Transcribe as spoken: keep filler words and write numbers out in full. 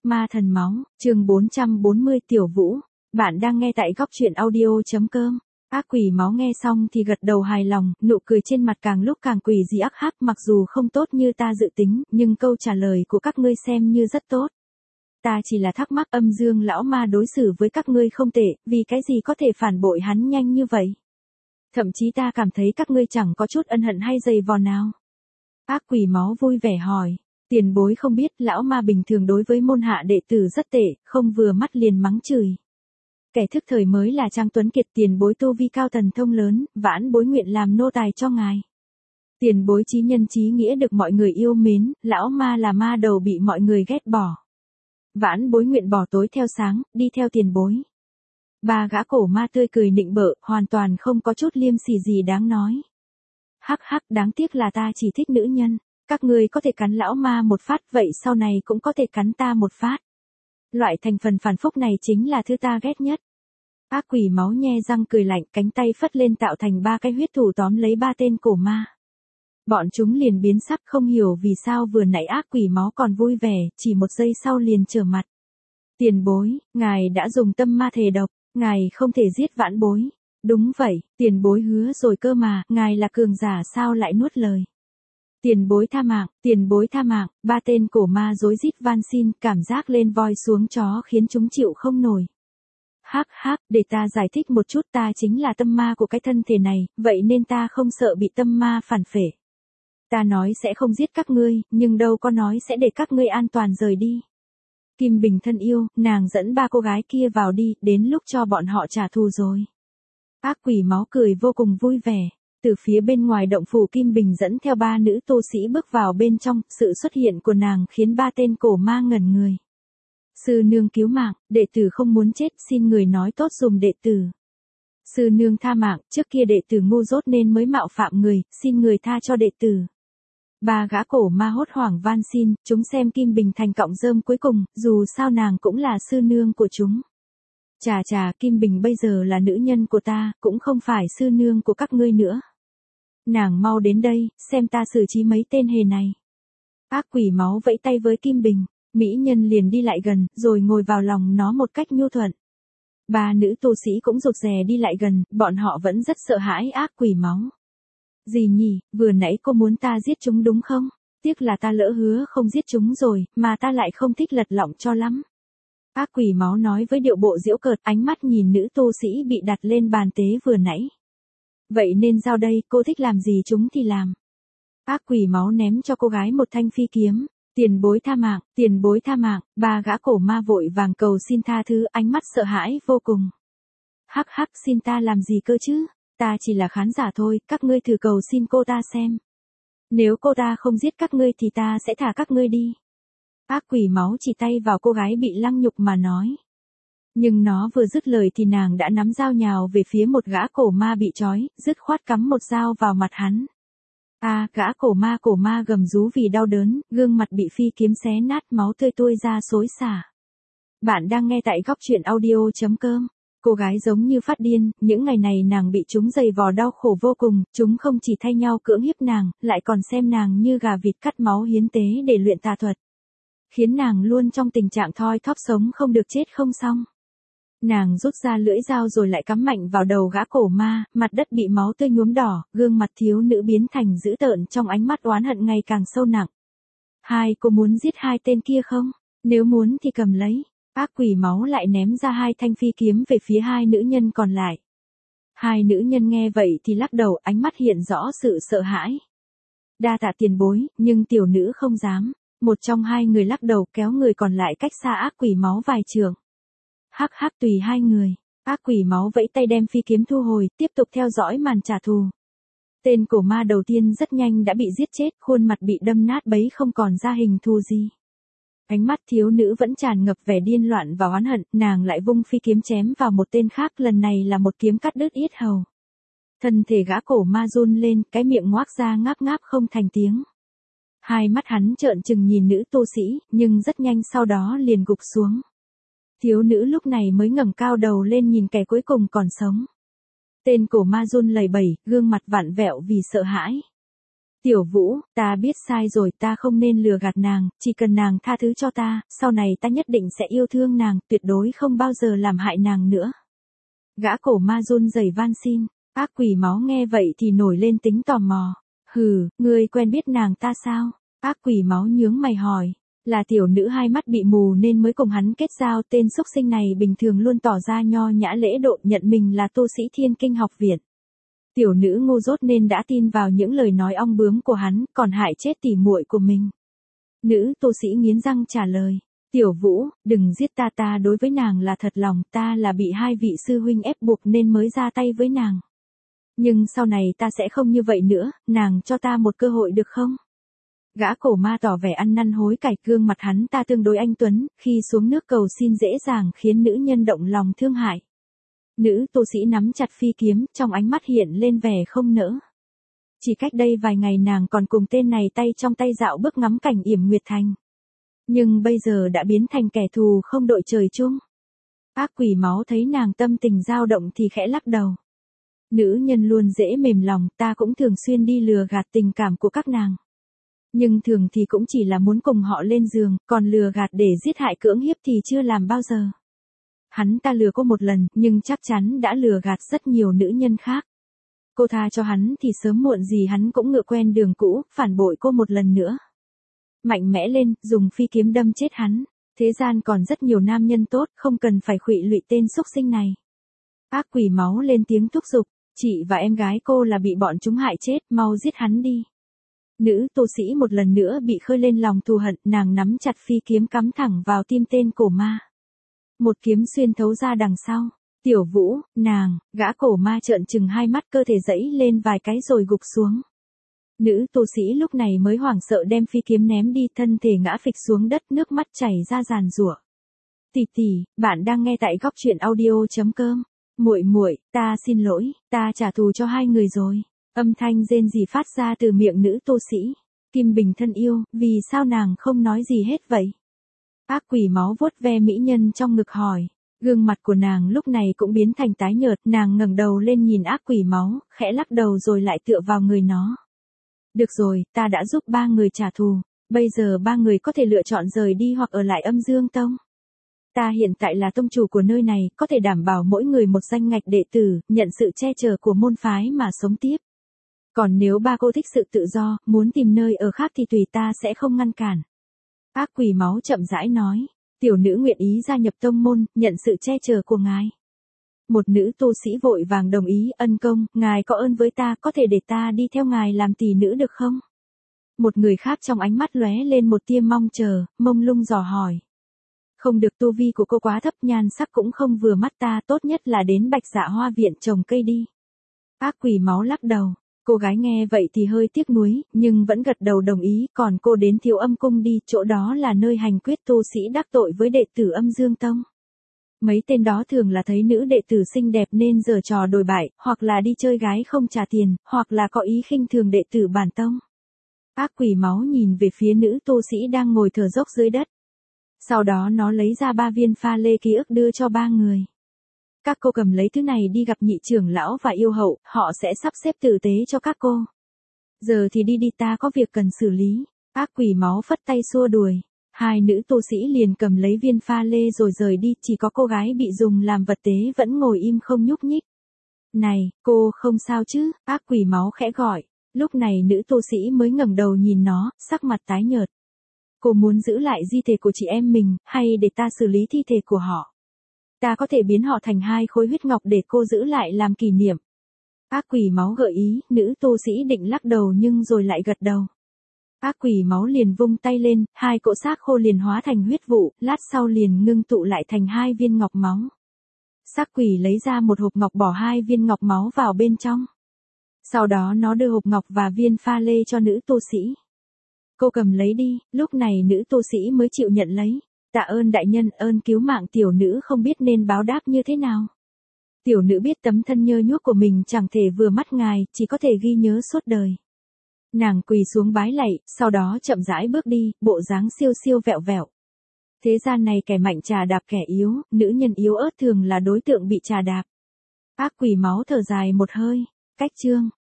Ma thần máu, chương bốn trăm bốn mươi Tiểu Vũ. Bạn đang nghe tại góc truyện audio.com. Ác quỷ máu nghe xong thì gật đầu hài lòng, nụ cười trên mặt càng lúc càng quỷ dị ác hắc, mặc dù không tốt như ta dự tính, nhưng câu trả lời của các ngươi xem như rất tốt. Ta chỉ là thắc mắc âm dương lão ma đối xử với các ngươi không tệ, vì cái gì có thể phản bội hắn nhanh như vậy. Thậm chí ta cảm thấy các ngươi chẳng có chút ân hận hay dày vò nào. Ác quỷ máu vui vẻ hỏi. Tiền bối không biết, lão ma bình thường đối với môn hạ đệ tử rất tệ, không vừa mắt liền mắng chửi. Kẻ thức thời mới là Trang Tuấn Kiệt, tiền bối tu vi cao thần thông lớn, vãn bối nguyện làm nô tài cho ngài. Tiền bối chí nhân chí nghĩa được mọi người yêu mến, lão ma là ma đầu bị mọi người ghét bỏ. Vãn bối nguyện bỏ tối theo sáng, đi theo tiền bối. Ba gã cổ ma tươi cười nịnh bợ, hoàn toàn không có chút liêm sỉ gì đáng nói. Hắc hắc, đáng tiếc là ta chỉ thích nữ nhân. Các ngươi có thể cắn lão ma một phát, vậy sau này cũng có thể cắn ta một phát. Loại thành phần phản phúc này chính là thứ ta ghét nhất. Ác quỷ máu nhe răng cười lạnh, cánh tay phất lên tạo thành ba cái huyết thủ tóm lấy ba tên cổ ma. Bọn chúng liền biến sắc, không hiểu vì sao vừa nãy ác quỷ máu còn vui vẻ, chỉ một giây sau liền trở mặt. Tiền bối, ngài đã dùng tâm ma thể độc, ngài không thể giết vãn bối. Đúng vậy, tiền bối hứa rồi cơ mà, ngài là cường giả sao lại nuốt lời. Tiền bối tha mạng, tiền bối tha mạng, ba tên cổ ma rối rít van xin, cảm giác lên voi xuống chó khiến chúng chịu không nổi. Hắc hắc, để ta giải thích một chút, ta chính là tâm ma của cái thân thể này, vậy nên ta không sợ bị tâm ma phản phệ. Ta nói sẽ không giết các ngươi, nhưng đâu có nói sẽ để các ngươi an toàn rời đi. Kim Bình thân yêu, nàng dẫn ba cô gái kia vào đi, đến lúc cho bọn họ trả thù rồi. Ác quỷ máu cười vô cùng vui vẻ. Từ phía bên ngoài động phủ Kim Bình dẫn theo ba nữ tu sĩ bước vào bên trong, sự xuất hiện của nàng khiến ba tên cổ ma ngẩn người. Sư nương cứu mạng, đệ tử không muốn chết, xin người nói tốt dùm đệ tử. Sư nương tha mạng, trước kia đệ tử ngu dốt nên mới mạo phạm người, xin người tha cho đệ tử. Ba gã cổ ma hốt hoảng van xin, chúng xem Kim Bình thành cọng rơm cuối cùng, dù sao nàng cũng là sư nương của chúng. Chà chà, Kim Bình bây giờ là nữ nhân của ta, cũng không phải sư nương của các ngươi nữa. Nàng mau đến đây, xem ta xử trí mấy tên hề này. Ác quỷ máu vẫy tay với Kim Bình, mỹ nhân liền đi lại gần, rồi ngồi vào lòng nó một cách nhu thuận. Ba nữ tu sĩ cũng rụt rè đi lại gần, bọn họ vẫn rất sợ hãi ác quỷ máu. Gì nhỉ, vừa nãy cô muốn ta giết chúng đúng không? Tiếc là ta lỡ hứa không giết chúng rồi, mà ta lại không thích lật lọng cho lắm. Ác quỷ máu nói với điệu bộ giễu cợt, ánh mắt nhìn nữ tu sĩ bị đặt lên bàn tế vừa nãy. Vậy nên giao đây, cô thích làm gì chúng thì làm. Ác quỷ máu ném cho cô gái một thanh phi kiếm. Tiền bối tha mạng, tiền bối tha mạng, ba gã cổ ma vội vàng cầu xin tha thứ, ánh mắt sợ hãi vô cùng. Hắc hắc, xin ta làm gì cơ chứ? Ta chỉ là khán giả thôi, các ngươi thử cầu xin cô ta xem. Nếu cô ta không giết các ngươi thì ta sẽ thả các ngươi đi. Ác quỷ máu chỉ tay vào cô gái bị lăng nhục mà nói. Nhưng nó vừa dứt lời thì nàng đã nắm dao nhào về phía một gã cổ ma bị trói, dứt khoát cắm một dao vào mặt hắn. A, à, gã cổ ma cổ ma gầm rú vì đau đớn, gương mặt bị phi kiếm xé nát, máu tươi tuôn ra xối xả. Bạn đang nghe tại góc truyện audio.com. Cô gái giống như phát điên, những ngày này nàng bị chúng giày vò đau khổ vô cùng, chúng không chỉ thay nhau cưỡng hiếp nàng, lại còn xem nàng như gà vịt cắt máu hiến tế để luyện tà thuật. Khiến nàng luôn trong tình trạng thoi thóp sống không được chết không xong. Nàng rút ra lưỡi dao rồi lại cắm mạnh vào đầu gã cổ ma, mặt đất bị máu tươi nhuốm đỏ, gương mặt thiếu nữ biến thành dữ tợn trong ánh mắt oán hận ngày càng sâu nặng. Hai, cô muốn giết hai tên kia không? Nếu muốn thì cầm lấy. Ác quỷ máu lại ném ra hai thanh phi kiếm về phía hai nữ nhân còn lại. Hai nữ nhân nghe vậy thì lắc đầu, ánh mắt hiện rõ sự sợ hãi. Đa tạ tiền bối, nhưng tiểu nữ không dám. Một trong hai người lắc đầu kéo người còn lại cách xa ác quỷ máu vài trượng. Hắc hắc, tùy hai người. Ác quỷ máu vẫy tay đem phi kiếm thu hồi, tiếp tục theo dõi màn trả thù. Tên cổ ma đầu tiên rất nhanh đã bị giết chết, khuôn mặt bị đâm nát bấy không còn ra hình thù gì. Ánh mắt thiếu nữ vẫn tràn ngập vẻ điên loạn và oán hận, nàng lại vung phi kiếm chém vào một tên khác, lần này là một kiếm cắt đứt yết hầu. Thân thể gã cổ ma run lên, cái miệng ngoác ra ngáp ngáp không thành tiếng. Hai mắt hắn trợn trừng nhìn nữ tu sĩ, nhưng rất nhanh sau đó liền gục xuống. Thiếu nữ lúc này mới ngẩng cao đầu lên nhìn kẻ cuối cùng còn sống. Tên cổ ma run lẩy bẩy, gương mặt vặn vẹo vì sợ hãi. Tiểu Vũ, ta biết sai rồi, ta không nên lừa gạt nàng, chỉ cần nàng tha thứ cho ta, sau này ta nhất định sẽ yêu thương nàng, tuyệt đối không bao giờ làm hại nàng nữa. Gã cổ ma run rẩy van xin, ác quỷ máu nghe vậy thì nổi lên tính tò mò. Hừ, ngươi quen biết nàng ta sao? Ác quỷ máu nhướng mày hỏi. Là tiểu nữ hai mắt bị mù nên mới cùng hắn kết giao, tên xúc sinh này bình thường luôn tỏ ra nho nhã lễ độ, nhận mình là tu sĩ Thiên Kinh học viện. Tiểu nữ ngu dốt nên đã tin vào những lời nói ong bướm của hắn, còn hại chết tỉ muội của mình. Nữ tu sĩ nghiến răng trả lời. Tiểu Vũ, đừng giết ta, ta đối với nàng là thật lòng, ta là bị hai vị sư huynh ép buộc nên mới ra tay với nàng. Nhưng sau này ta sẽ không như vậy nữa, nàng cho ta một cơ hội được không? Gã cổ ma tỏ vẻ ăn năn hối cải, gương mặt hắn ta tương đối anh tuấn, khi xuống nước cầu xin dễ dàng khiến nữ nhân động lòng thương hại. Nữ tu sĩ nắm chặt phi kiếm, trong ánh mắt hiện lên vẻ không nỡ. Chỉ cách đây vài ngày nàng còn cùng tên này tay trong tay dạo bước ngắm cảnh Yểm Nguyệt Thành. Nhưng bây giờ đã biến thành kẻ thù không đội trời chung. Ác quỷ máu thấy nàng tâm tình dao động thì khẽ lắc đầu. Nữ nhân luôn dễ mềm lòng, ta cũng thường xuyên đi lừa gạt tình cảm của các nàng. Nhưng thường thì cũng chỉ là muốn cùng họ lên giường, còn lừa gạt để giết hại cưỡng hiếp thì chưa làm bao giờ. Hắn ta lừa cô một lần, nhưng chắc chắn đã lừa gạt rất nhiều nữ nhân khác. Cô tha cho hắn thì sớm muộn gì hắn cũng ngựa quen đường cũ, phản bội cô một lần nữa. Mạnh mẽ lên, dùng phi kiếm đâm chết hắn. Thế gian còn rất nhiều nam nhân tốt, không cần phải khuỵu lụy tên xúc sinh này. Ác quỷ máu lên tiếng thúc giục, chị và em gái cô là bị bọn chúng hại chết, mau giết hắn đi. Nữ tu sĩ một lần nữa bị khơi lên lòng thù hận, nàng nắm chặt phi kiếm cắm thẳng vào tim tên cổ ma. Một kiếm xuyên thấu ra đằng sau. Tiểu Vũ, nàng, gã cổ ma trợn trừng hai mắt, cơ thể dẫy lên vài cái rồi gục xuống. Nữ tu sĩ lúc này mới hoảng sợ đem phi kiếm ném đi, thân thể ngã phịch xuống đất, nước mắt chảy ra giàn giụa. Tỷ tỷ, bạn đang nghe tại góc truyện audio chấm com. Muội muội, ta xin lỗi, ta trả thù cho hai người rồi. Âm thanh rên rỉ phát ra từ miệng nữ tu sĩ. Kim Bình thân yêu, vì sao nàng không nói gì hết vậy? Ác quỷ máu vuốt ve mỹ nhân trong ngực hỏi. Gương mặt của nàng lúc này cũng biến thành tái nhợt, nàng ngẩng đầu lên nhìn ác quỷ máu, khẽ lắc đầu rồi lại tựa vào người nó. Được rồi, ta đã giúp ba người trả thù, bây giờ ba người có thể lựa chọn rời đi hoặc ở lại Âm Dương Tông. Ta hiện tại là tông chủ của nơi này, có thể đảm bảo mỗi người một danh ngạch đệ tử, nhận sự che chở của môn phái mà sống tiếp. Còn nếu ba cô thích sự tự do, muốn tìm nơi ở khác thì tùy ta sẽ không ngăn cản. Ác quỷ máu chậm rãi nói, tiểu nữ nguyện ý gia nhập tông môn, nhận sự che chở của ngài. Một nữ tu sĩ vội vàng đồng ý, ân công, ngài có ơn với ta, có thể để ta đi theo ngài làm tỷ nữ được không? Một người khác trong ánh mắt lóe lên một tia mong chờ, mông lung dò hỏi. Không được, tu vi của cô quá thấp, nhan sắc cũng không vừa mắt ta, tốt nhất là đến Bạch Dạ Hoa viện trồng cây đi. Ác quỷ máu lắc đầu. Cô gái nghe vậy thì hơi tiếc nuối, nhưng vẫn gật đầu đồng ý, còn cô đến Thiếu Âm Cung đi, chỗ đó là nơi hành quyết tu sĩ đắc tội với đệ tử Âm Dương Tông. Mấy tên đó thường là thấy nữ đệ tử xinh đẹp nên giở trò đồi bại, hoặc là đi chơi gái không trả tiền, hoặc là có ý khinh thường đệ tử bản tông. Ác quỷ máu nhìn về phía nữ tu sĩ đang ngồi thở dốc dưới đất. Sau đó nó lấy ra ba viên pha lê ký ức đưa cho ba người. Các cô cầm lấy thứ này đi gặp nhị trưởng lão và yêu hậu, họ sẽ sắp xếp tử tế cho các cô. Giờ thì đi đi, ta có việc cần xử lý. Ác quỷ máu phất tay xua đuổi. Hai nữ tu sĩ liền cầm lấy viên pha lê rồi rời đi, chỉ có cô gái bị dùng làm vật tế vẫn ngồi im không nhúc nhích. Này, cô không sao chứ? Ác quỷ máu khẽ gọi. Lúc này nữ tu sĩ mới ngẩng đầu nhìn nó, sắc mặt tái nhợt. Cô muốn giữ lại di thể của chị em mình, hay để ta xử lý thi thể của họ? Ta có thể biến họ thành hai khối huyết ngọc để cô giữ lại làm kỷ niệm. Ác quỷ máu gợi ý, nữ tu sĩ định lắc đầu nhưng rồi lại gật đầu. Ác quỷ máu liền vung tay lên, hai cỗ xác khô liền hóa thành huyết vụ, lát sau liền ngưng tụ lại thành hai viên ngọc máu. Xác quỷ lấy ra một hộp ngọc, bỏ hai viên ngọc máu vào bên trong. Sau đó nó đưa hộp ngọc và viên pha lê cho nữ tu sĩ. Cô cầm lấy đi, lúc này nữ tu sĩ mới chịu nhận lấy. Tạ ơn đại nhân, ơn cứu mạng, tiểu nữ không biết nên báo đáp như thế nào. Tiểu nữ biết tấm thân nhơ nhuốc của mình chẳng thể vừa mắt ngài, chỉ có thể ghi nhớ suốt đời. Nàng quỳ xuống bái lạy, sau đó chậm rãi bước đi, bộ dáng siêu siêu vẹo vẹo. Thế gian này kẻ mạnh trà đạp kẻ yếu, nữ nhân yếu ớt thường là đối tượng bị trà đạp. Ác quỷ máu thở dài một hơi, cách chương.